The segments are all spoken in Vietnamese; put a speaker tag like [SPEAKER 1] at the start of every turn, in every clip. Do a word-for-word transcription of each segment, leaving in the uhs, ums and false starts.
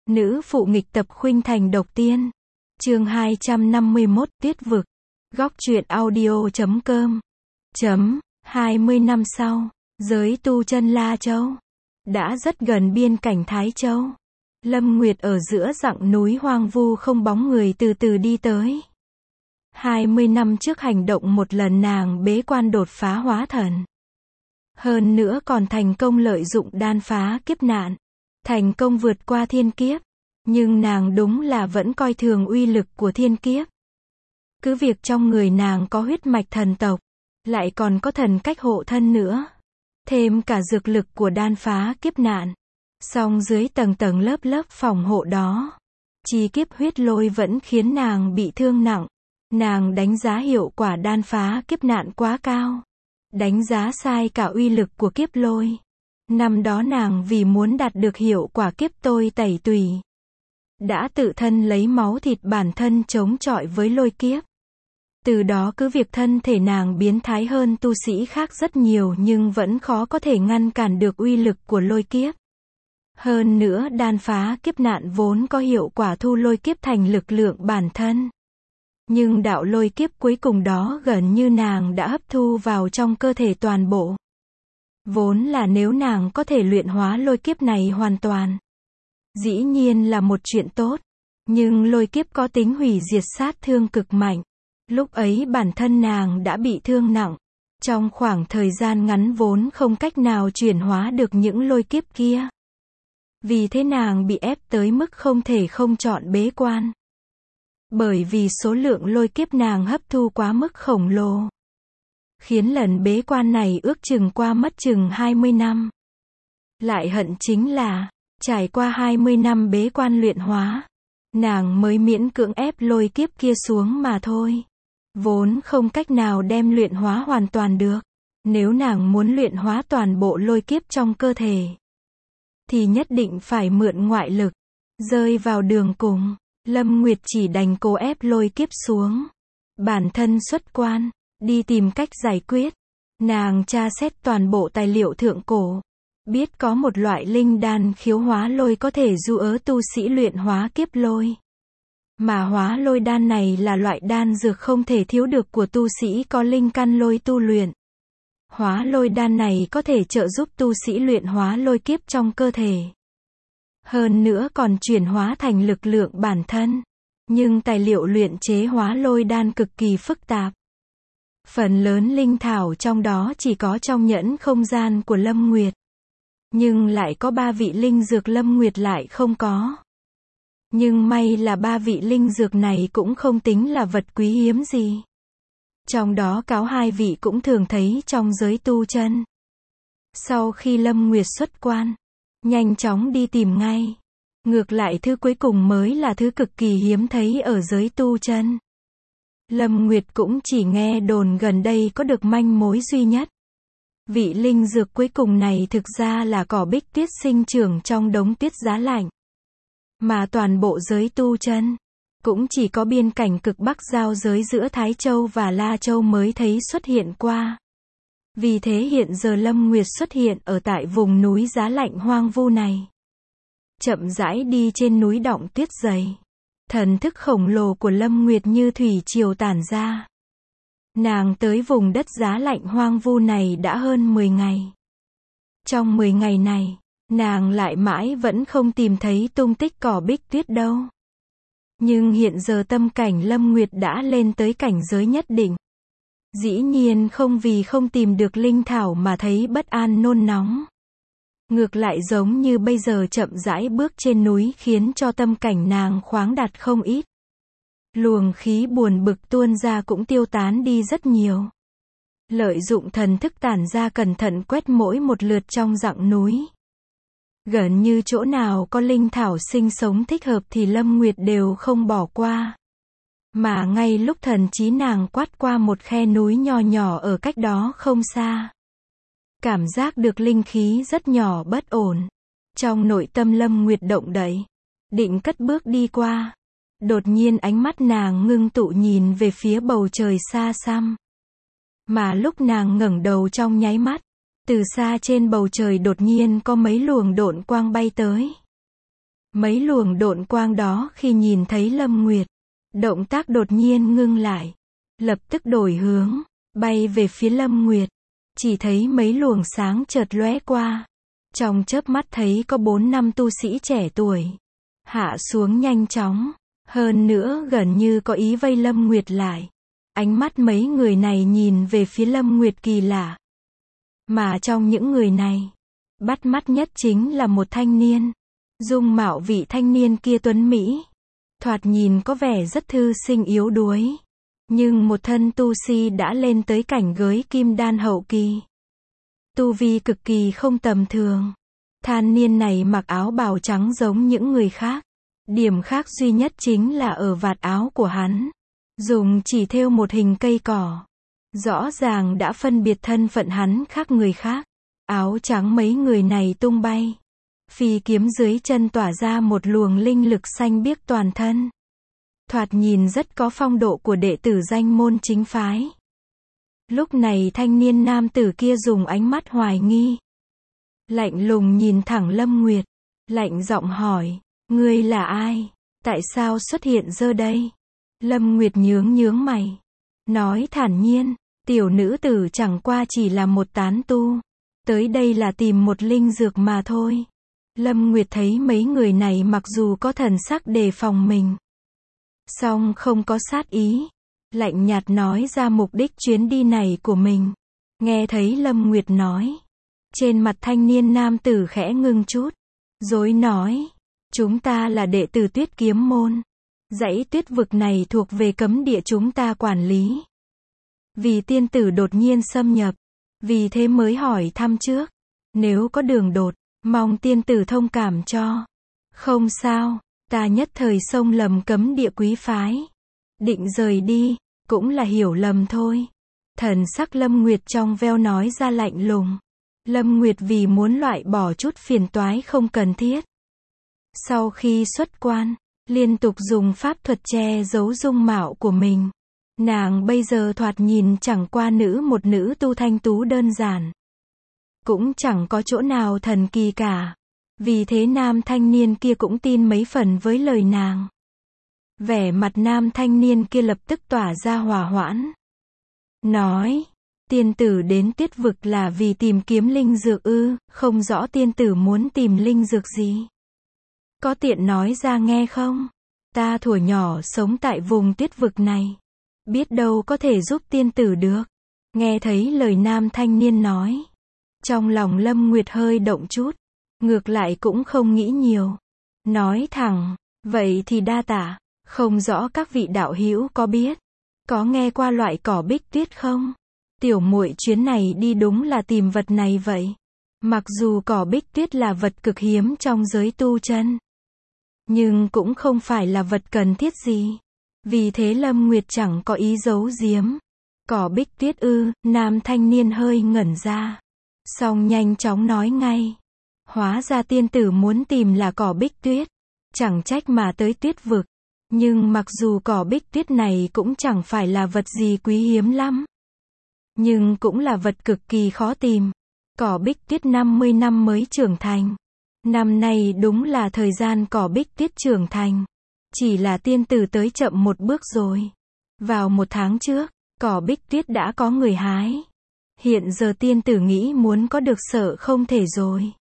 [SPEAKER 1] Nữ phụ nghịch tập khuynh thành độc tiên. Chương hai trăm năm mươi mốt, Tuyết vực. Góc truyện audio chấm com. Chấm, hai mươi năm sau, giới tu chân La Châu đã rất gần biên cảnh Thái Châu. Lâm Nguyệt ở giữa dặng núi hoang vu không bóng người từ từ đi tới. hai mươi năm trước hành động một lần nàng bế quan đột phá hóa thần. Hơn nữa còn thành công lợi dụng đan phá kiếp nạn. Thành công vượt qua thiên kiếp. Nhưng nàng đúng là vẫn coi thường uy lực của thiên kiếp. Cứ việc trong người nàng có huyết mạch thần tộc, lại còn có thần cách hộ thân nữa. Thêm cả dược lực của đan phá kiếp nạn. Song dưới tầng tầng lớp lớp phòng hộ đó, chi kiếp huyết lôi vẫn khiến nàng bị thương nặng. Nàng đánh giá hiệu quả đan phá kiếp nạn quá cao. Đánh giá sai cả uy lực của kiếp lôi. Năm đó nàng vì muốn đạt được hiệu quả kiếp tôi tẩy tùy, đã tự thân lấy máu thịt bản thân chống chọi với lôi kiếp. Từ đó cứ việc thân thể nàng biến thái hơn tu sĩ khác rất nhiều nhưng vẫn khó có thể ngăn cản được uy lực của lôi kiếp. Hơn nữa đan phá kiếp nạn vốn có hiệu quả thu lôi kiếp thành lực lượng bản thân. Nhưng đạo lôi kiếp cuối cùng đó gần như nàng đã hấp thu vào trong cơ thể toàn bộ. Vốn là nếu nàng có thể luyện hóa lôi kiếp này hoàn toàn, dĩ nhiên là một chuyện tốt. Nhưng lôi kiếp có tính hủy diệt sát thương cực mạnh. Lúc ấy bản thân nàng đã bị thương nặng. Trong khoảng thời gian ngắn vốn không cách nào chuyển hóa được những lôi kiếp kia. Vì thế nàng bị ép tới mức không thể không chọn bế quan. Bởi vì số lượng lôi kiếp nàng hấp thu quá mức khổng lồ. Khiến lần bế quan này ước chừng qua mất chừng hai mươi năm. Lại hận chính là, trải qua hai mươi năm bế quan luyện hóa, nàng mới miễn cưỡng ép lôi kiếp kia xuống mà thôi. Vốn không cách nào đem luyện hóa hoàn toàn được. Nếu nàng muốn luyện hóa toàn bộ lôi kiếp trong cơ thể, thì nhất định phải mượn ngoại lực. Rơi vào đường cùng, Lâm Nguyệt chỉ đành cố ép lôi kiếp xuống. Bản thân xuất quan, đi tìm cách giải quyết. Nàng tra xét toàn bộ tài liệu thượng cổ. Biết có một loại linh đan khiếu hóa lôi có thể dụ ớ tu sĩ luyện hóa kiếp lôi. Mà hóa lôi đan này là loại đan dược không thể thiếu được của tu sĩ có linh căn lôi tu luyện. Hóa lôi đan này có thể trợ giúp tu sĩ luyện hóa lôi kiếp trong cơ thể. Hơn nữa còn chuyển hóa thành lực lượng bản thân. Nhưng tài liệu luyện chế hóa lôi đan cực kỳ phức tạp. Phần lớn linh thảo trong đó chỉ có trong nhẫn không gian của Lâm Nguyệt. Nhưng lại có ba vị linh dược Lâm Nguyệt lại không có. Nhưng may là ba vị linh dược này cũng không tính là vật quý hiếm gì. Trong đó cáo hai vị cũng thường thấy trong giới tu chân. Sau khi Lâm Nguyệt xuất quan, nhanh chóng đi tìm ngay. Ngược lại thứ cuối cùng mới là thứ cực kỳ hiếm thấy ở giới tu chân. Lâm Nguyệt cũng chỉ nghe đồn gần đây có được manh mối duy nhất. Vị linh dược cuối cùng này thực ra là cỏ bích tuyết sinh trưởng trong đống tuyết giá lạnh. Mà toàn bộ giới tu chân, cũng chỉ có biên cảnh cực bắc giao giới giữa Thái Châu và La Châu mới thấy xuất hiện qua. Vì thế hiện giờ Lâm Nguyệt xuất hiện ở tại vùng núi giá lạnh hoang vu này. Chậm rãi đi trên núi đọng tuyết dày. Thần thức khổng lồ của Lâm Nguyệt như thủy triều tản ra. Nàng tới vùng đất giá lạnh hoang vu này đã hơn mười ngày. Trong mười ngày này, nàng lại mãi vẫn không tìm thấy tung tích cỏ bích tuyết đâu. Nhưng hiện giờ tâm cảnh Lâm Nguyệt đã lên tới cảnh giới nhất định. Dĩ nhiên không vì không tìm được linh thảo mà thấy bất an nôn nóng. Ngược lại giống như bây giờ chậm rãi bước trên núi khiến cho tâm cảnh nàng khoáng đạt không ít. Luồng khí buồn bực tuôn ra cũng tiêu tán đi rất nhiều. Lợi dụng thần thức tản ra cẩn thận quét mỗi một lượt trong dặng núi. Gần như chỗ nào có linh thảo sinh sống thích hợp thì Lâm Nguyệt đều không bỏ qua. Mà ngay lúc thần trí nàng quát qua một khe núi nho nhỏ ở cách đó không xa. Cảm giác được linh khí rất nhỏ bất ổn. Trong nội tâm Lâm Nguyệt động đậy. Định cất bước đi qua. Đột nhiên ánh mắt nàng ngưng tụ nhìn về phía bầu trời xa xăm. Mà lúc nàng ngẩng đầu trong nháy mắt, từ xa trên bầu trời đột nhiên có mấy luồng độn quang bay tới. Mấy luồng độn quang đó khi nhìn thấy Lâm Nguyệt, động tác đột nhiên ngưng lại, lập tức đổi hướng, bay về phía Lâm Nguyệt. Chỉ thấy mấy luồng sáng chợt lóe qua, trong chớp mắt thấy có bốn năm tu sĩ trẻ tuổi hạ xuống nhanh chóng, hơn nữa gần như có ý vây Lâm Nguyệt lại. Ánh mắt mấy người này nhìn về phía Lâm Nguyệt kỳ lạ. Mà trong những người này, bắt mắt nhất chính là một thanh niên. Dung mạo vị thanh niên kia tuấn mỹ, thoạt nhìn có vẻ rất thư sinh yếu đuối, nhưng một thân tu si đã lên tới cảnh giới kim đan hậu kỳ. Tu vi cực kỳ không tầm thường. Thanh niên này mặc áo bào trắng giống những người khác. Điểm khác duy nhất chính là ở vạt áo của hắn, dùng chỉ thêu một hình cây cỏ. Rõ ràng đã phân biệt thân phận hắn khác người khác. Áo trắng mấy người này tung bay. Phi kiếm dưới chân tỏa ra một luồng linh lực xanh biếc toàn thân. Thoạt nhìn rất có phong độ của đệ tử danh môn chính phái. Lúc này thanh niên nam tử kia dùng ánh mắt hoài nghi, lạnh lùng nhìn thẳng Lâm Nguyệt, lạnh giọng hỏi, ngươi là ai? Tại sao xuất hiện giờ đây? Lâm Nguyệt nhướng nhướng mày, nói thản nhiên, tiểu nữ tử chẳng qua chỉ là một tán tu, tới đây là tìm một linh dược mà thôi. Lâm Nguyệt thấy mấy người này mặc dù có thần sắc đề phòng mình, song không có sát ý, lạnh nhạt nói ra mục đích chuyến đi này của mình. Nghe thấy Lâm Nguyệt nói, trên mặt thanh niên nam tử khẽ ngưng chút, rồi nói, chúng ta là đệ tử Tuyết Kiếm môn. Dãy tuyết vực này thuộc về cấm địa chúng ta quản lý. Vì tiên tử đột nhiên xâm nhập, vì thế mới hỏi thăm trước. Nếu có đường đột, mong tiên tử thông cảm cho. Không sao, ta nhất thời xông lầm cấm địa quý phái. Định rời đi, cũng là hiểu lầm thôi. Thần sắc Lâm Nguyệt trong veo nói ra lạnh lùng. Lâm Nguyệt vì muốn loại bỏ chút phiền toái không cần thiết. Sau khi xuất quan, liên tục dùng pháp thuật che giấu dung mạo của mình. Nàng bây giờ thoạt nhìn chẳng qua nữ một nữ tu thanh tú đơn giản. Cũng chẳng có chỗ nào thần kỳ cả. Vì thế nam thanh niên kia cũng tin mấy phần với lời nàng. Vẻ mặt nam thanh niên kia lập tức tỏa ra hòa hoãn. Nói, tiên tử đến tuyết vực là vì tìm kiếm linh dược ư, không rõ tiên tử muốn tìm linh dược gì. Có tiện nói ra nghe không? Ta thuở nhỏ sống tại vùng tuyết vực này. Biết đâu có thể giúp tiên tử được. Nghe thấy lời nam thanh niên nói. Trong lòng Lâm Nguyệt hơi động chút. Ngược lại cũng không nghĩ nhiều. Nói thẳng, vậy thì đa tạ. Không rõ các vị đạo hữu có biết, có nghe qua loại cỏ bích tuyết không? Tiểu muội chuyến này đi đúng là tìm vật này vậy. Mặc dù cỏ bích tuyết là vật cực hiếm trong giới tu chân, nhưng cũng không phải là vật cần thiết gì. Vì thế Lâm Nguyệt chẳng có ý giấu giếm. Cỏ bích tuyết ư, nam thanh niên hơi ngẩn ra. Xong nhanh chóng nói ngay. Hóa ra tiên tử muốn tìm là cỏ bích tuyết. Chẳng trách mà tới tuyết vực. Nhưng mặc dù cỏ bích tuyết này cũng chẳng phải là vật gì quý hiếm lắm. Nhưng cũng là vật cực kỳ khó tìm. Cỏ bích tuyết năm mươi năm mới trưởng thành. Năm nay đúng là thời gian cỏ bích tuyết trưởng thành. Chỉ là tiên tử tới chậm một bước rồi. Vào một tháng trước, cỏ bích tuyết đã có người hái. Hiện giờ tiên tử nghĩ muốn có được sợ không thể rồi.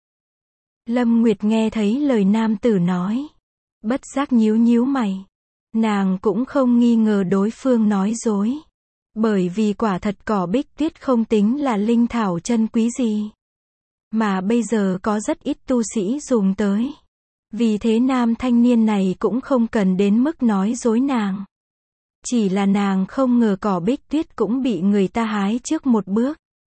[SPEAKER 1] Lâm Nguyệt nghe thấy lời nam tử nói. Bất giác nhíu nhíu mày. Nàng cũng không nghi ngờ đối phương nói dối. Bởi vì quả thật cỏ bích tuyết không tính là linh thảo chân quý gì. Mà bây giờ có rất ít tu sĩ dùng tới. Vì thế nam thanh niên này cũng không cần đến mức nói dối nàng. Chỉ là nàng không ngờ cỏ bích tuyết cũng bị người ta hái trước một bước.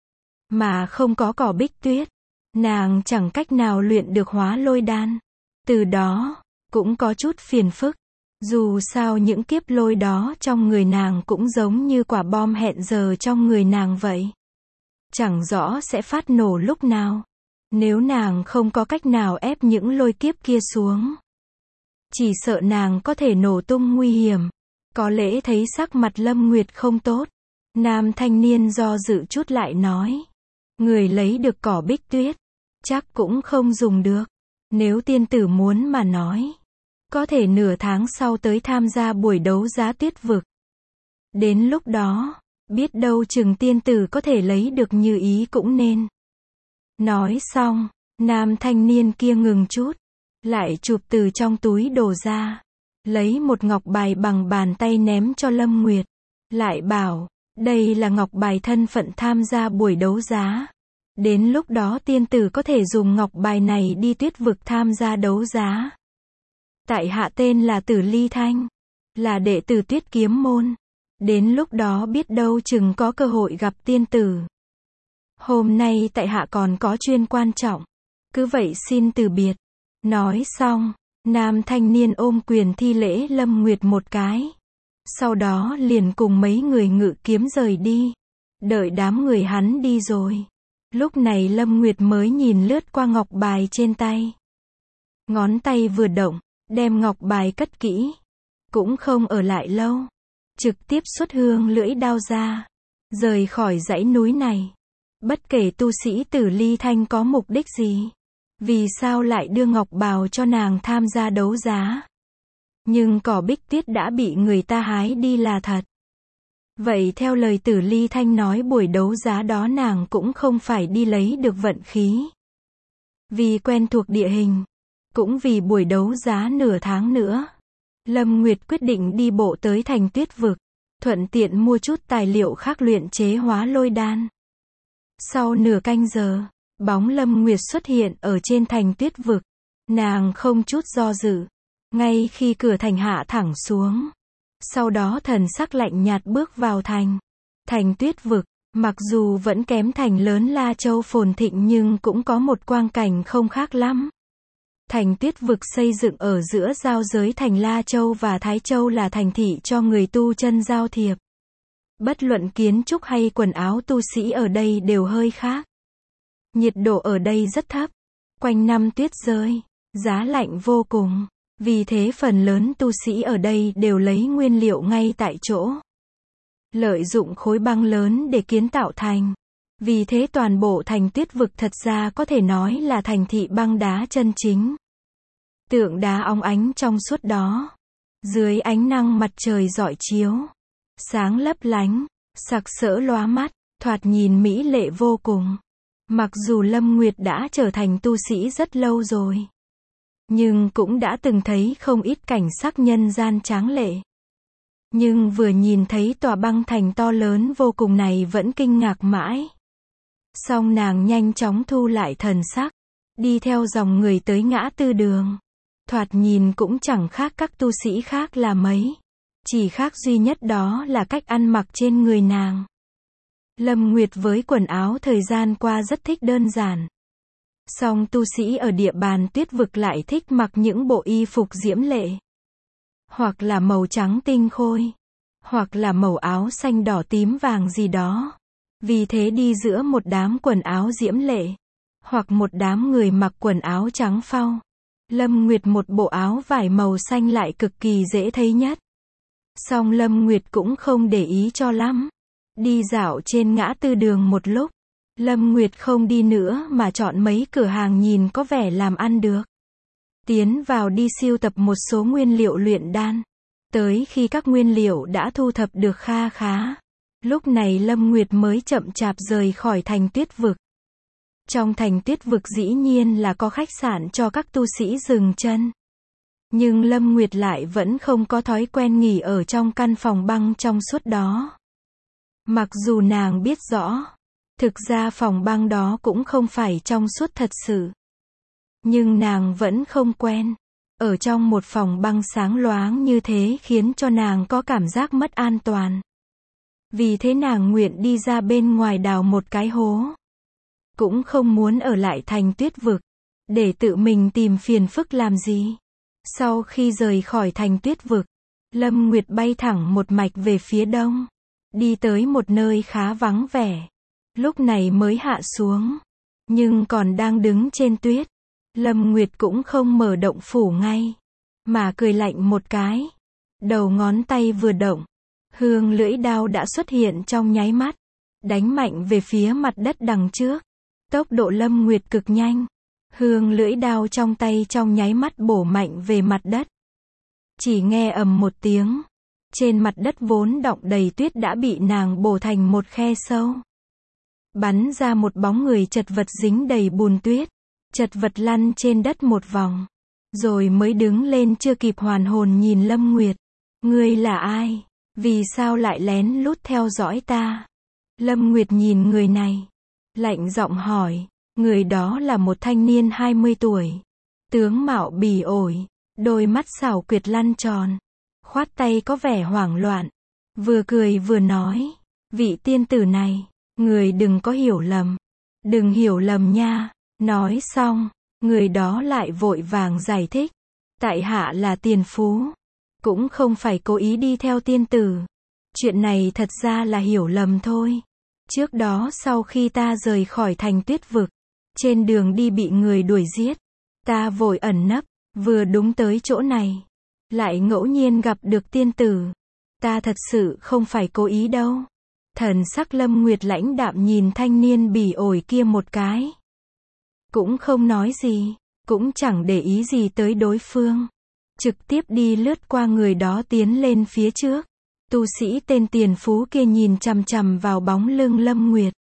[SPEAKER 1] Mà không có cỏ bích tuyết, nàng chẳng cách nào luyện được hóa lôi đan. Từ đó, cũng có chút phiền phức. Dù sao những kiếp lôi đó trong người nàng cũng giống như quả bom hẹn giờ trong người nàng vậy. Chẳng rõ sẽ phát nổ lúc nào. Nếu nàng không có cách nào ép những lôi kiếp kia xuống, chỉ sợ nàng có thể nổ tung nguy hiểm. Có lẽ thấy sắc mặt Lâm Nguyệt không tốt. Nam thanh niên do dự chút lại nói. Người lấy được cỏ bích tuyết, chắc cũng không dùng được. Nếu tiên tử muốn mà nói, có thể nửa tháng sau tới tham gia buổi đấu giá tuyết vực. Đến lúc đó, biết đâu chừng tiên tử có thể lấy được như ý cũng nên. Nói xong, nam thanh niên kia ngừng chút, lại chụp từ trong túi đồ ra, lấy một ngọc bài bằng bàn tay ném cho Lâm Nguyệt, lại bảo, đây là ngọc bài thân phận tham gia buổi đấu giá. Đến lúc đó tiên tử có thể dùng ngọc bài này đi tuyết vực tham gia đấu giá. Tại hạ tên là Tử Ly Thanh, là đệ tử Tuyết Kiếm môn. Đến lúc đó biết đâu chừng có cơ hội gặp tiên tử. Hôm nay tại hạ còn có chuyên quan trọng, cứ vậy xin từ biệt. Nói xong, nam thanh niên ôm quyền thi lễ Lâm Nguyệt một cái. Sau đó liền cùng mấy người ngự kiếm rời đi. Đợi đám người hắn đi rồi, lúc này Lâm Nguyệt mới nhìn lướt qua ngọc bài trên tay. Ngón tay vừa động, đem ngọc bài cất kỹ. Cũng không ở lại lâu, trực tiếp xuất hương lưỡi đao ra, rời khỏi dãy núi này. Bất kể tu sĩ Tử Ly Thanh có mục đích gì, vì sao lại đưa ngọc bào cho nàng tham gia đấu giá. Nhưng cỏ bích tuyết đã bị người ta hái đi là thật. Vậy theo lời Tử Ly Thanh nói buổi đấu giá đó nàng cũng không phải đi lấy được vận khí. Vì quen thuộc địa hình, cũng vì buổi đấu giá nửa tháng nữa, Lâm Nguyệt quyết định đi bộ tới thành tuyết vực, thuận tiện mua chút tài liệu khác luyện chế hóa lôi đan. Sau nửa canh giờ, bóng Lâm Nguyệt xuất hiện ở trên thành tuyết vực. Nàng không chút do dự, ngay khi cửa thành hạ thẳng xuống. Sau đó thần sắc lạnh nhạt bước vào thành. Thành tuyết vực, mặc dù vẫn kém thành lớn La Châu phồn thịnh nhưng cũng có một quang cảnh không khác lắm. Thành tuyết vực xây dựng ở giữa giao giới thành La Châu và Thái Châu là thành thị cho người tu chân giao thiệp. Bất luận kiến trúc hay quần áo tu sĩ ở đây đều hơi khác. Nhiệt độ ở đây rất thấp, quanh năm tuyết rơi, giá lạnh vô cùng. Vì thế phần lớn tu sĩ ở đây đều lấy nguyên liệu ngay tại chỗ, lợi dụng khối băng lớn để kiến tạo thành. Vì thế toàn bộ thành tuyết vực thật ra có thể nói là thành thị băng đá chân chính. Tượng đá óng ánh trong suốt đó, dưới ánh nắng mặt trời rọi chiếu, sáng lấp lánh, sặc sỡ lóa mắt, thoạt nhìn mỹ lệ vô cùng. Mặc dù Lâm Nguyệt đã trở thành tu sĩ rất lâu rồi, nhưng cũng đã từng thấy không ít cảnh sắc nhân gian tráng lệ. Nhưng vừa nhìn thấy tòa băng thành to lớn vô cùng này vẫn kinh ngạc mãi. Song nàng nhanh chóng thu lại thần sắc, đi theo dòng người tới ngã tư đường. Thoạt nhìn cũng chẳng khác các tu sĩ khác là mấy. Chỉ khác duy nhất đó là cách ăn mặc trên người nàng. Lâm Nguyệt với quần áo thời gian qua rất thích đơn giản. Song tu sĩ ở địa bàn tuyết vực lại thích mặc những bộ y phục diễm lệ. Hoặc là màu trắng tinh khôi, hoặc là màu áo xanh đỏ tím vàng gì đó. Vì thế đi giữa một đám quần áo diễm lệ, hoặc một đám người mặc quần áo trắng phau, Lâm Nguyệt một bộ áo vải màu xanh lại cực kỳ dễ thấy nhất. Song Lâm Nguyệt cũng không để ý cho lắm. Đi dạo trên ngã tư đường một lúc, Lâm Nguyệt không đi nữa mà chọn mấy cửa hàng nhìn có vẻ làm ăn được. Tiến vào đi sưu tập một số nguyên liệu luyện đan. Tới khi các nguyên liệu đã thu thập được kha khá, lúc này Lâm Nguyệt mới chậm chạp rời khỏi thành tuyết vực. Trong thành tuyết vực dĩ nhiên là có khách sạn cho các tu sĩ dừng chân. Nhưng Lâm Nguyệt lại vẫn không có thói quen nghỉ ở trong căn phòng băng trong suốt đó. Mặc dù nàng biết rõ, thực ra phòng băng đó cũng không phải trong suốt thật sự. Nhưng nàng vẫn không quen. Ở trong một phòng băng sáng loáng như thế khiến cho nàng có cảm giác mất an toàn. Vì thế nàng nguyện đi ra bên ngoài đào một cái hố. Cũng không muốn ở lại thành tuyết vực, để tự mình tìm phiền phức làm gì. Sau khi rời khỏi thành tuyết vực, Lâm Nguyệt bay thẳng một mạch về phía đông. Đi tới một nơi khá vắng vẻ. Lúc này mới hạ xuống. Nhưng còn đang đứng trên tuyết. Lâm Nguyệt cũng không mở động phủ ngay, mà cười lạnh một cái. Đầu ngón tay vừa động, hương lưỡi đao đã xuất hiện trong nháy mắt, đánh mạnh về phía mặt đất đằng trước. Tốc độ Lâm Nguyệt cực nhanh, Hương lưỡi đao trong tay trong nháy mắt bổ mạnh về mặt đất. Chỉ nghe ầm một tiếng. Trên mặt đất vốn đọng đầy tuyết đã bị nàng bổ thành một khe sâu. Bắn ra một bóng người chật vật dính đầy bùn tuyết. Chật vật lăn trên đất một vòng. Rồi mới đứng lên chưa kịp hoàn hồn nhìn Lâm Nguyệt. Ngươi là ai? Vì sao lại lén lút theo dõi ta? Lâm Nguyệt nhìn người này. Lạnh giọng hỏi. Người đó là một thanh niên hai mươi tuổi. Tướng mạo bỉ ổi. Đôi mắt xảo quyệt lăn tròn. Khoát tay có vẻ hoảng loạn. Vừa cười vừa nói. Vị tiên tử này. Người đừng có hiểu lầm. Đừng hiểu lầm nha. Nói xong. Người đó lại vội vàng giải thích. Tại hạ là Tiền Phú. Cũng không phải cố ý đi theo tiên tử. Chuyện này thật ra là hiểu lầm thôi. Trước đó sau khi ta rời khỏi thành Tuyết Vực. Trên đường đi bị người đuổi giết. Ta vội ẩn nấp. Vừa đúng tới chỗ này. Lại ngẫu nhiên gặp được tiên tử. Ta thật sự không phải cố ý đâu. Thần sắc Lâm Nguyệt lãnh đạm nhìn thanh niên bỉ ổi kia một cái. Cũng không nói gì. Cũng chẳng để ý gì tới đối phương. Trực tiếp đi lướt qua người đó tiến lên phía trước. Tu sĩ tên Tiền Phú kia nhìn chằm chằm vào bóng lưng Lâm Nguyệt.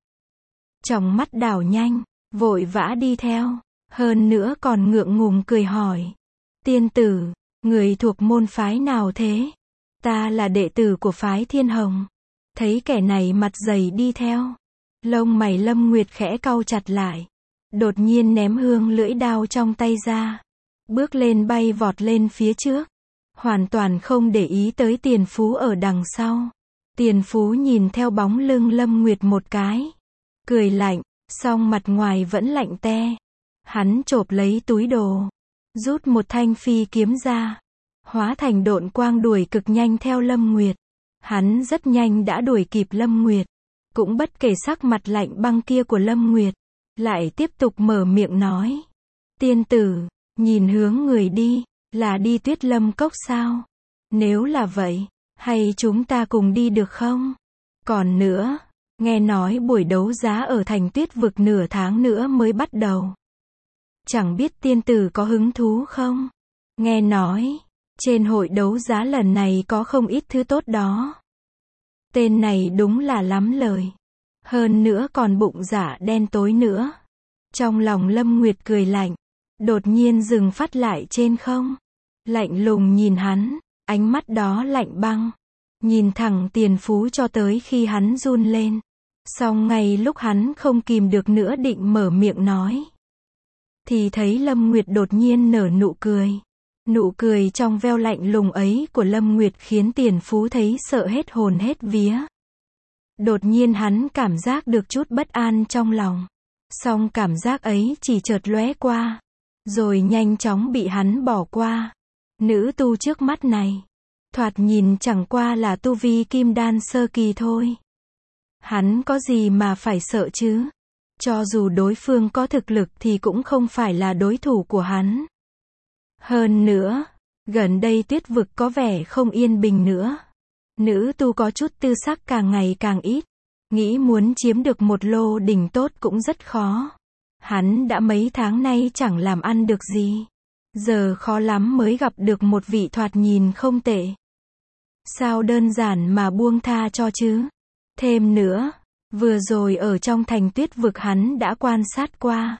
[SPEAKER 1] Trong mắt đảo nhanh. Vội vã đi theo. Hơn nữa còn ngượng ngùng cười hỏi. Tiên tử. Người thuộc môn phái nào thế? Ta là đệ tử của phái Thiên Hồng. Thấy kẻ này mặt dày đi theo. Lông mày Lâm Nguyệt khẽ cau chặt lại. Đột nhiên ném hương lưỡi đao trong tay ra. Bước lên bay vọt lên phía trước. Hoàn toàn không để ý tới Tiền Phú ở đằng sau. Tiền Phú nhìn theo bóng lưng Lâm Nguyệt một cái. Cười lạnh, song mặt ngoài vẫn lạnh te. Hắn chộp lấy túi đồ. Rút một thanh phi kiếm ra. Hóa thành độn quang đuổi cực nhanh theo Lâm Nguyệt. Hắn rất nhanh đã đuổi kịp Lâm Nguyệt. Cũng bất kể sắc mặt lạnh băng kia của Lâm Nguyệt. Lại tiếp tục mở miệng nói. Tiên tử, nhìn hướng người đi. Là đi Tuyết Lâm Cốc sao? Nếu là vậy, hay chúng ta cùng đi được không? Còn nữa, nghe nói buổi đấu giá ở thành Tuyết Vực nửa tháng nữa mới bắt đầu. Chẳng biết tiên tử có hứng thú không? Nghe nói, trên hội đấu giá lần này có không ít thứ tốt đó. Tên này đúng là lắm lời. Hơn nữa còn bụng dạ đen tối nữa. Trong lòng Lâm Nguyệt cười lạnh. Đột nhiên dừng phát lại trên không. Lạnh lùng nhìn hắn. Ánh mắt đó lạnh băng. Nhìn thẳng Tiền Phú cho tới khi hắn run lên. Xong ngay lúc hắn không kìm được nữa định mở miệng nói. Thì thấy Lâm Nguyệt đột nhiên nở nụ cười. Nụ cười trong veo lạnh lùng ấy của Lâm Nguyệt khiến Tiền Phú thấy sợ hết hồn hết vía. Đột nhiên hắn cảm giác được chút bất an trong lòng. Song cảm giác ấy chỉ chợt lóe qua. Rồi nhanh chóng bị hắn bỏ qua. Nữ tu trước mắt này. Thoạt nhìn chẳng qua là tu vi kim đan sơ kỳ thôi. Hắn có gì mà phải sợ chứ? Cho dù đối phương có thực lực thì cũng không phải là đối thủ của hắn. Hơn nữa, gần đây Tuyết Vực có vẻ không yên bình nữa. Nữ tu có chút tư sắc càng ngày càng ít. Nghĩ muốn chiếm được một lô đỉnh tốt cũng rất khó. Hắn đã mấy tháng nay chẳng làm ăn được gì. Giờ khó lắm mới gặp được một vị thoạt nhìn không tệ. Sao đơn giản mà buông tha cho chứ? Thêm nữa, vừa rồi ở trong thành Tuyết Vực hắn đã quan sát qua.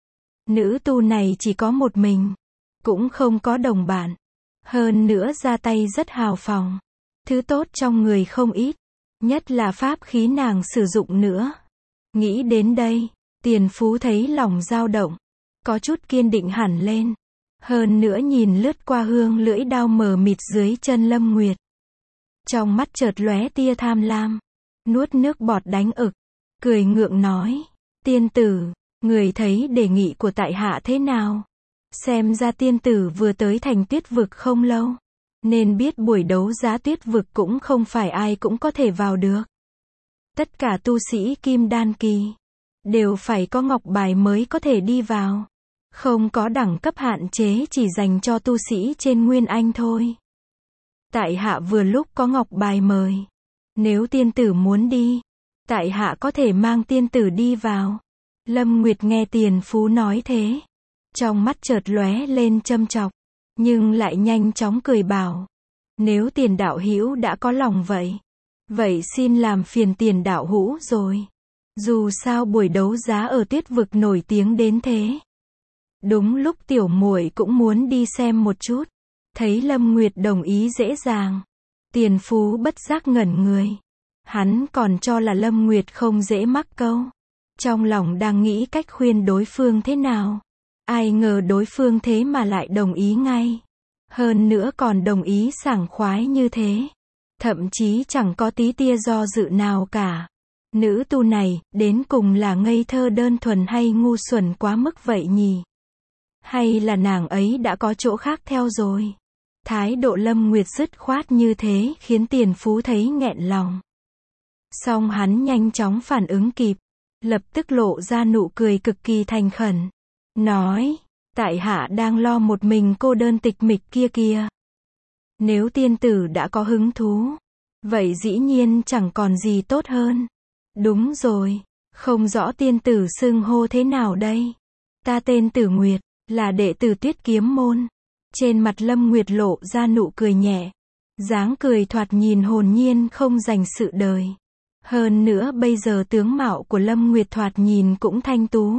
[SPEAKER 1] Nữ tu này chỉ có một mình. Cũng không có đồng bạn. Hơn nữa ra tay rất hào phóng. Thứ tốt trong người không ít. Nhất là pháp khí nàng sử dụng nữa. Nghĩ đến đây, Tiền Phú thấy lòng dao động. Có chút kiên định hẳn lên. Hơn nữa nhìn lướt qua hương lưỡi đao mờ mịt dưới chân Lâm Nguyệt. Trong mắt chợt lóe tia tham lam. Nuốt nước bọt đánh ực. Cười ngượng nói. Tiên tử, người thấy đề nghị của tại hạ thế nào? Xem ra tiên tử vừa tới thành Tuyết Vực không lâu. Nên biết buổi đấu giá Tuyết Vực cũng không phải ai cũng có thể vào được. Tất cả tu sĩ kim đan kỳ. Đều phải có ngọc bài mới có thể đi vào. Không có đẳng cấp hạn chế chỉ dành cho tu sĩ trên Nguyên Anh thôi. Tại hạ vừa lúc có ngọc bài mời. Nếu tiên tử muốn đi, tại hạ có thể mang tiên tử đi vào. Lâm Nguyệt nghe Tiền Phú nói thế. Trong mắt chợt lóe lên châm chọc, nhưng lại nhanh chóng cười bảo, nếu Tiền đạo hữu đã có lòng vậy, vậy xin làm phiền Tiền đạo hữu rồi. Dù sao buổi đấu giá ở Tuyết vực nổi tiếng đến thế. Đúng lúc tiểu muội cũng muốn đi xem một chút. Thấy Lâm Nguyệt đồng ý dễ dàng, Tiền Phú bất giác ngẩn người. Hắn còn cho là Lâm Nguyệt không dễ mắc câu. Trong lòng đang nghĩ cách khuyên đối phương thế nào. Ai ngờ đối phương thế mà lại đồng ý ngay. Hơn nữa còn đồng ý sảng khoái như thế. Thậm chí chẳng có tí tia do dự nào cả. Nữ tu này, đến cùng là ngây thơ đơn thuần hay ngu xuẩn quá mức vậy nhỉ? Hay là nàng ấy đã có chỗ khác theo rồi? Thái độ Lâm Nguyệt dứt khoát như thế khiến Tiền Phú thấy nghẹn lòng. Song hắn nhanh chóng phản ứng kịp, lập tức lộ ra nụ cười cực kỳ thành khẩn. Nói, tại hạ đang lo một mình cô đơn tịch mịch kia kìa. Nếu tiên tử đã có hứng thú, vậy dĩ nhiên chẳng còn gì tốt hơn. Đúng rồi, không rõ tiên tử xưng hô thế nào đây? Ta tên Tử Nguyệt, là đệ tử Tuyết Kiếm môn. Trên mặt Lâm Nguyệt lộ ra nụ cười nhẹ, dáng cười thoạt nhìn hồn nhiên không dành sự đời. Hơn nữa bây giờ tướng mạo của Lâm Nguyệt thoạt nhìn cũng thanh tú.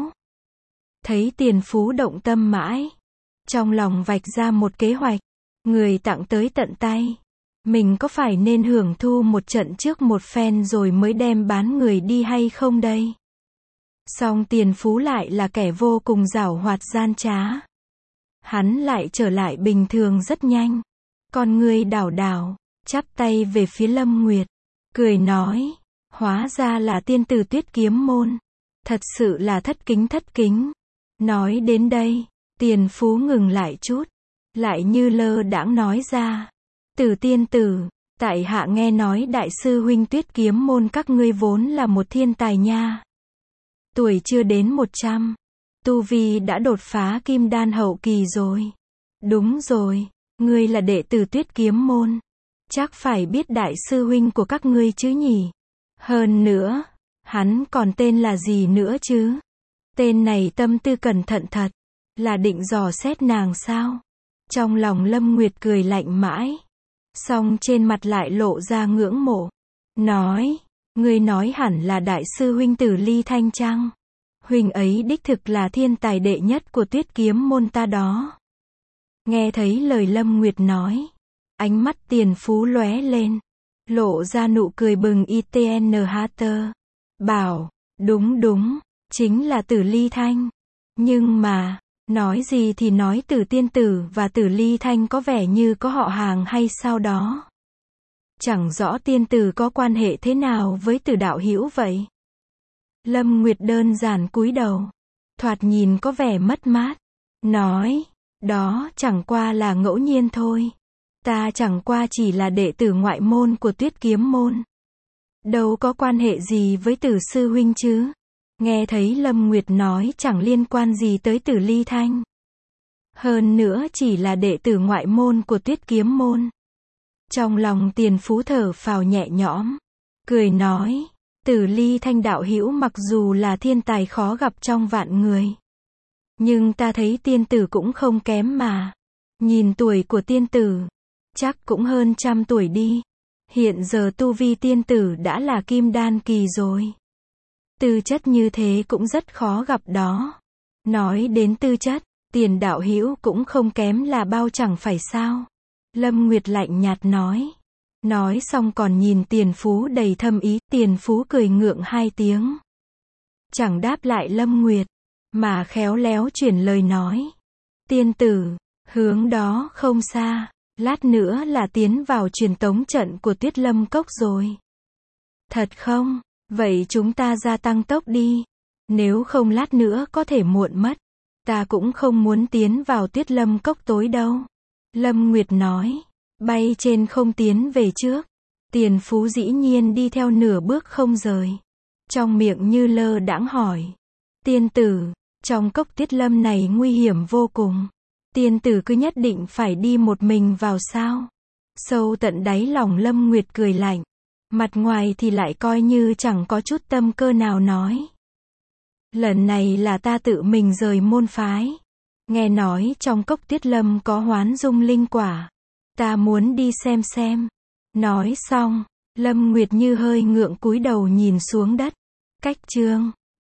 [SPEAKER 1] Thấy Tiền Phú động tâm mãi, trong lòng vạch ra một kế hoạch, người tặng tới tận tay. Mình có phải nên hưởng thu một trận trước một phen rồi mới đem bán người đi hay không đây? Song Tiền Phú lại là kẻ vô cùng giảo hoạt gian trá. Hắn lại trở lại bình thường rất nhanh. Con người đảo đảo, chắp tay về phía Lâm Nguyệt, cười nói, hóa ra là tiên tử Tuyết Kiếm môn. Thật sự là thất kính thất kính. Nói đến đây, Tiền Phú ngừng lại chút, lại như lơ đãng nói ra, Tử tiên tử, tại hạ nghe nói đại sư huynh Tuyết Kiếm môn các ngươi vốn là một thiên tài nha. Tuổi chưa đến một trăm, tu vi đã đột phá kim đan hậu kỳ rồi. Đúng rồi, ngươi là đệ tử Tuyết Kiếm môn, chắc phải biết đại sư huynh của các ngươi chứ nhỉ? Hơn nữa, hắn còn tên là gì nữa chứ? Tên này tâm tư cẩn thận thật, là định dò xét nàng sao? Trong lòng Lâm Nguyệt cười lạnh mãi, song trên mặt lại lộ ra ngưỡng mộ. Nói, ngươi nói hẳn là đại sư huynh Tử Ly Thanh chăng? Huynh ấy đích thực là thiên tài đệ nhất của Tuyết Kiếm môn ta đó. Nghe thấy lời Lâm Nguyệt nói, ánh mắt Tiền Phú lóe lên, lộ ra nụ cười bừng i tê en hát, bảo, đúng đúng, chính là Tử Ly Thanh. Nhưng mà, nói gì thì nói Tử tiên tử và Tử Ly Thanh có vẻ như có họ hàng hay sao đó. Chẳng rõ tiên tử có quan hệ thế nào với Tử đạo hữu vậy. Lâm Nguyệt đơn giản cúi đầu, thoạt nhìn có vẻ mất mát, nói, đó chẳng qua là ngẫu nhiên thôi. Ta chẳng qua chỉ là đệ tử ngoại môn của Tuyết Kiếm môn. Đâu có quan hệ gì với Tử sư huynh chứ. Nghe thấy Lâm Nguyệt nói chẳng liên quan gì tới Tử Ly Thanh. Hơn nữa chỉ là đệ tử ngoại môn của Tuyết Kiếm môn. Trong lòng Tiền Phú thở phào nhẹ nhõm, cười nói, Tử Ly Thanh đạo hữu mặc dù là thiên tài khó gặp trong vạn người, nhưng ta thấy tiên tử cũng không kém mà. Nhìn tuổi của tiên tử, chắc cũng hơn trăm tuổi đi. Hiện giờ tu vi tiên tử đã là kim đan kỳ rồi. Tư chất như thế cũng rất khó gặp đó. Nói đến tư chất, Tiền đạo hữu cũng không kém là bao chẳng phải sao. Lâm Nguyệt lạnh nhạt nói. Nói xong còn nhìn Tiền Phú đầy thâm ý. Tiền Phú cười ngượng hai tiếng, chẳng đáp lại Lâm Nguyệt, mà khéo léo chuyển lời nói. Tiên tử, hướng đó không xa, lát nữa là tiến vào truyền tống trận của Tuyết Lâm Cốc rồi. Thật không? Vậy chúng ta gia tăng tốc đi. Nếu không lát nữa có thể muộn mất. Ta cũng không muốn tiến vào Tuyết Lâm Cốc tối đâu. Lâm Nguyệt nói. Bay trên không tiến về trước. Tiền Phú dĩ nhiên đi theo nửa bước không rời. Trong miệng như lơ đãng hỏi. Tiên tử, trong cốc Tuyết Lâm này nguy hiểm vô cùng. Tiên tử cứ nhất định phải đi một mình vào sao? Sâu tận đáy lòng Lâm Nguyệt cười lạnh. Mặt ngoài thì lại coi như chẳng có chút tâm cơ nào nói. Lần này là ta tự mình rời môn phái. Nghe nói trong cốc Tiết Lâm có hoán dung linh quả. Ta muốn đi xem xem. Nói xong, Lâm Nguyệt Như hơi ngượng cúi đầu nhìn xuống đất. Cách chương